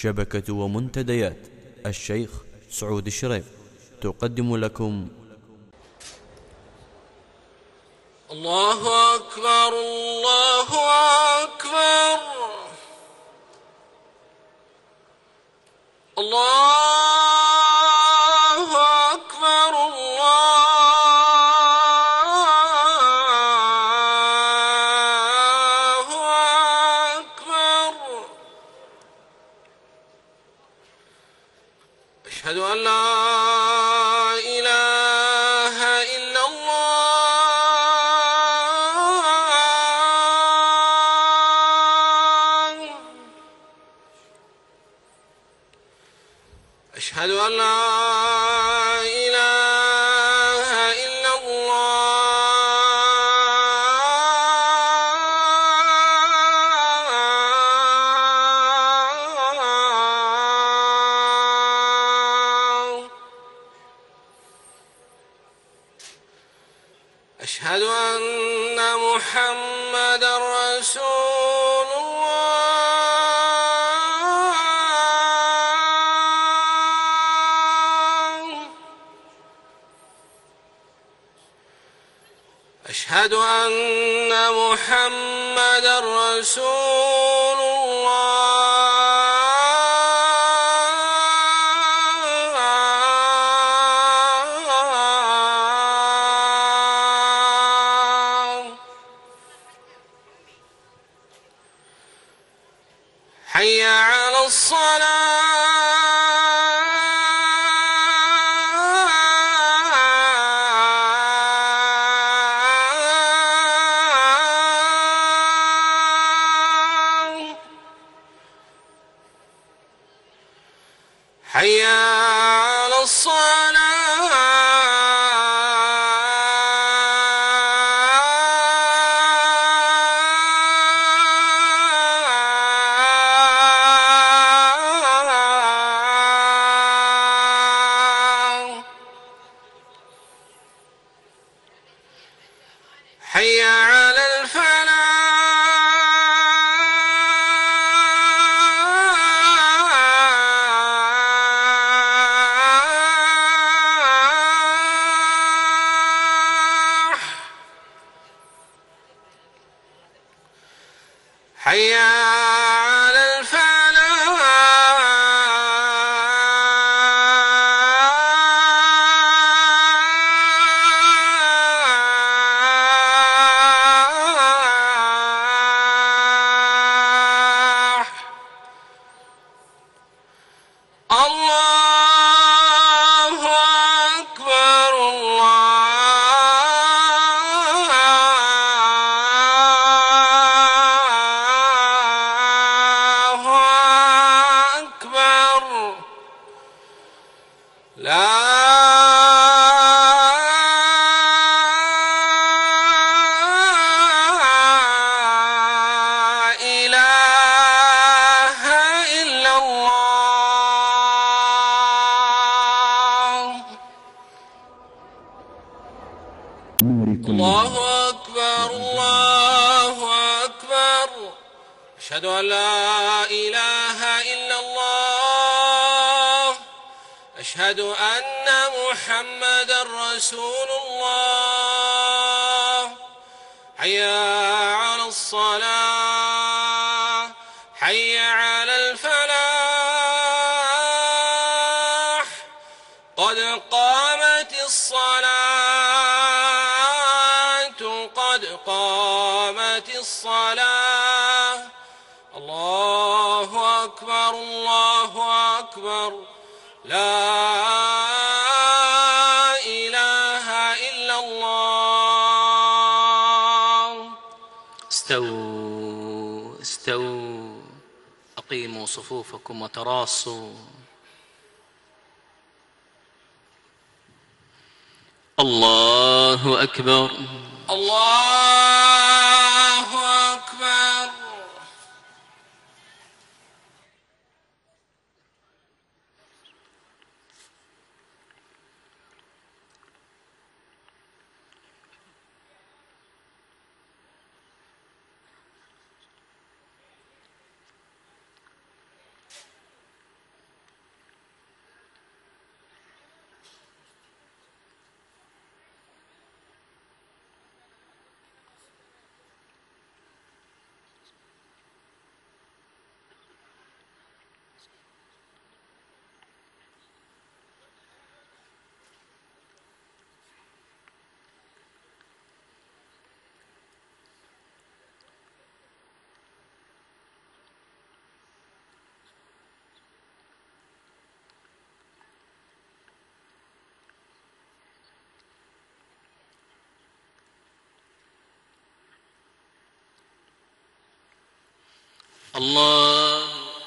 شبكة ومنتديات الشيخ سعود الشريف تقدم لكم الله أكبر الله أكبر الله أكبر الله أكبر. أشهد أن لا إله إلا الله. أشهد أن لا إله إلا الله. أشهد أن محمدًا رسول الله. أشهد أن محمدًا رسول الله. حي على الصلاة. حي على الصلاة. حي على الفلاح. حي على الفلاح. الله أكبر الله أكبر. لا إله إلا الله. الله أكبر الله أكبر. أشهد أن لا إله إلا الله. أشهد أن محمدًا رسول الله. حي على الصلاة. حي على الفلاح. قد قامت الصلاة قد قامت الصلاة. الله أكبر الله أكبر. لا إله إلا الله. استووا استووا، أقيموا صفوفكم وتراصوا. الله أكبر الله أكبر. الله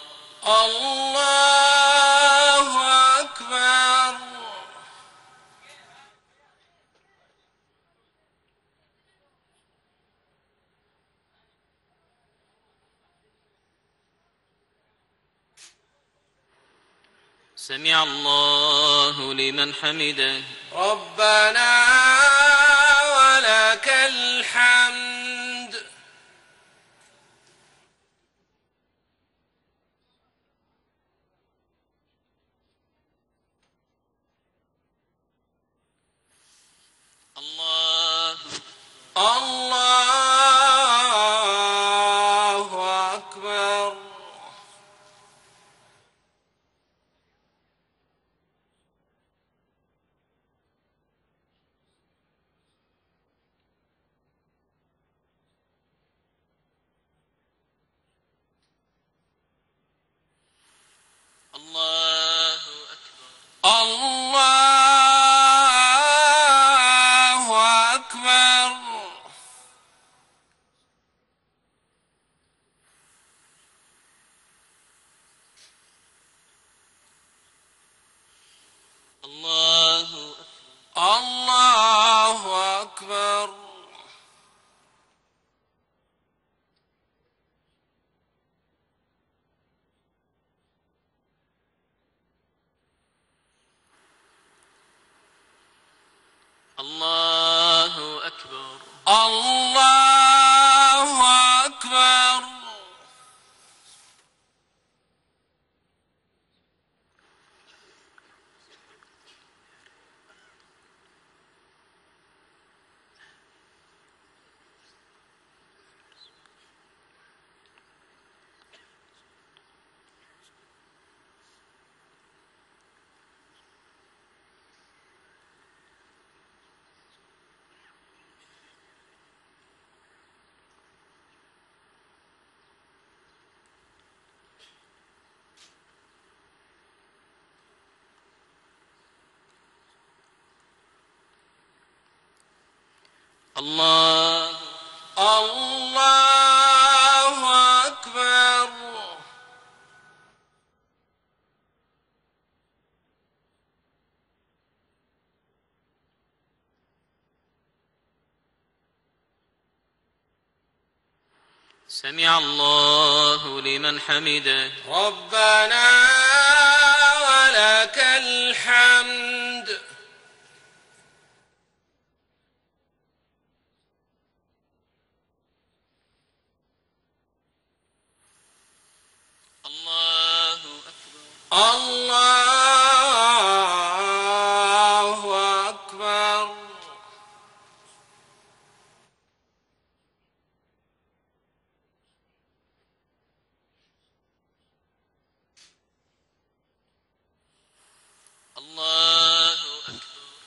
الله أكبر. سمع الله لمن حمده. ربنا ولك الحمد. الله الله أكبر. الله أكبر. الله أكبر. الله الله أكبر. الله أكبر. الله أكبر. الله الله أكبر. سمع الله لمن حمده. ربنا ولك الحمد. الله أكبر. الله أكبر. الله أكبر.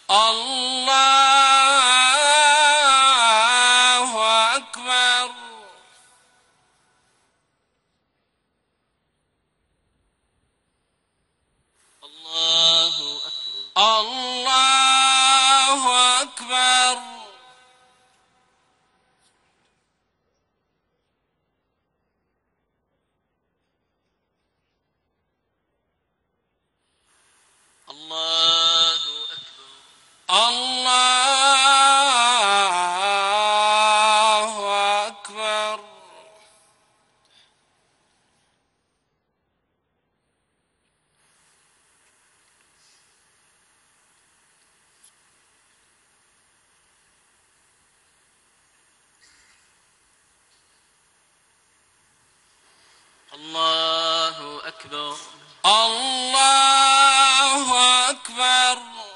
الله أكبر. الله أكبر. الله أكبر. الله أكبر. الله أكبر. الله أكبر. الله أكبر.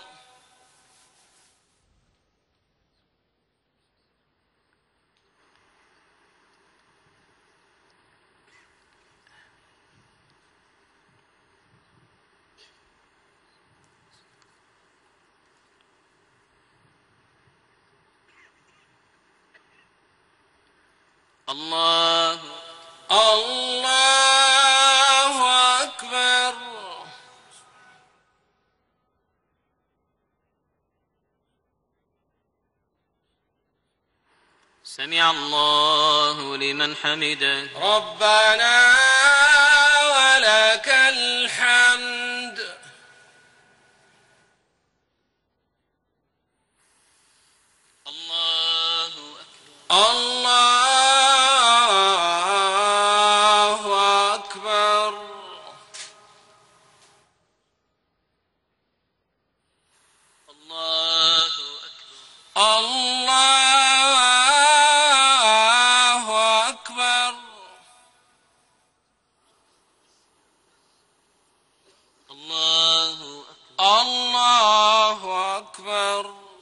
الله الله أكبر. سمع الله لمن حمده. ربنا ولك الحمد. الله أكبر. الله أكبر. الله أكبر. الله أكبر. الله أكبر. الله أكبر.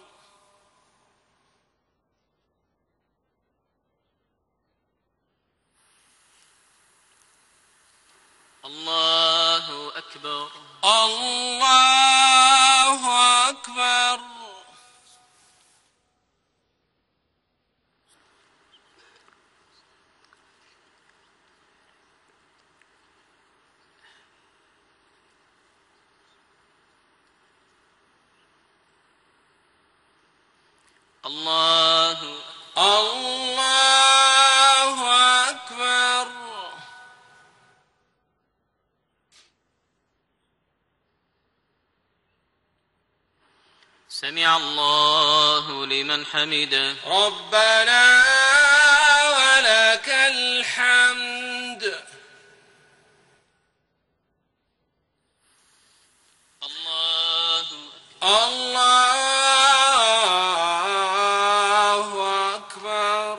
الله أكبر. الله أكبر. الله الله أكبر. سمع الله لمن حمده. ربنا ولك الحمد. الله الله أكبر.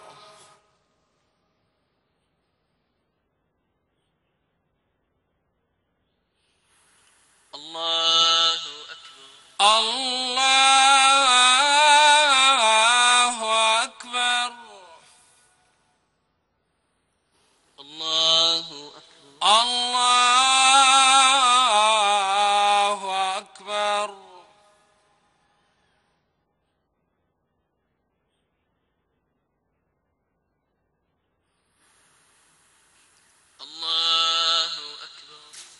الله أكبر. الله أكبر. الله أكبر. الله أكبر. الله أكبر.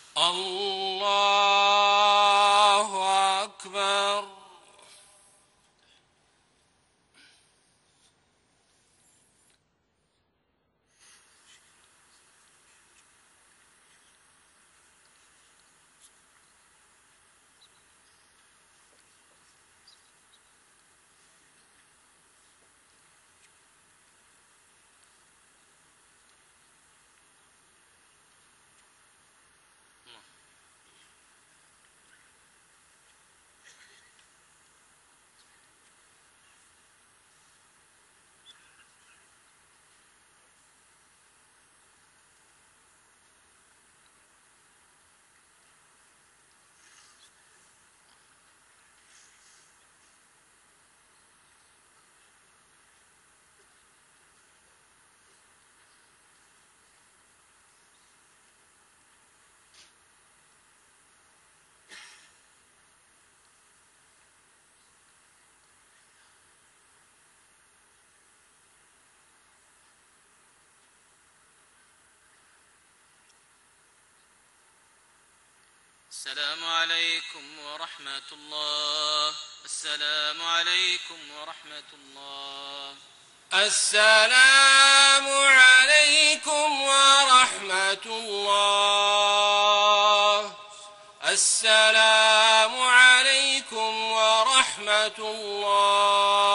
الله أكبر. السلام عليكم ورحمة الله. السلام عليكم ورحمة الله. السلام عليكم ورحمة الله. السلام عليكم ورحمة الله.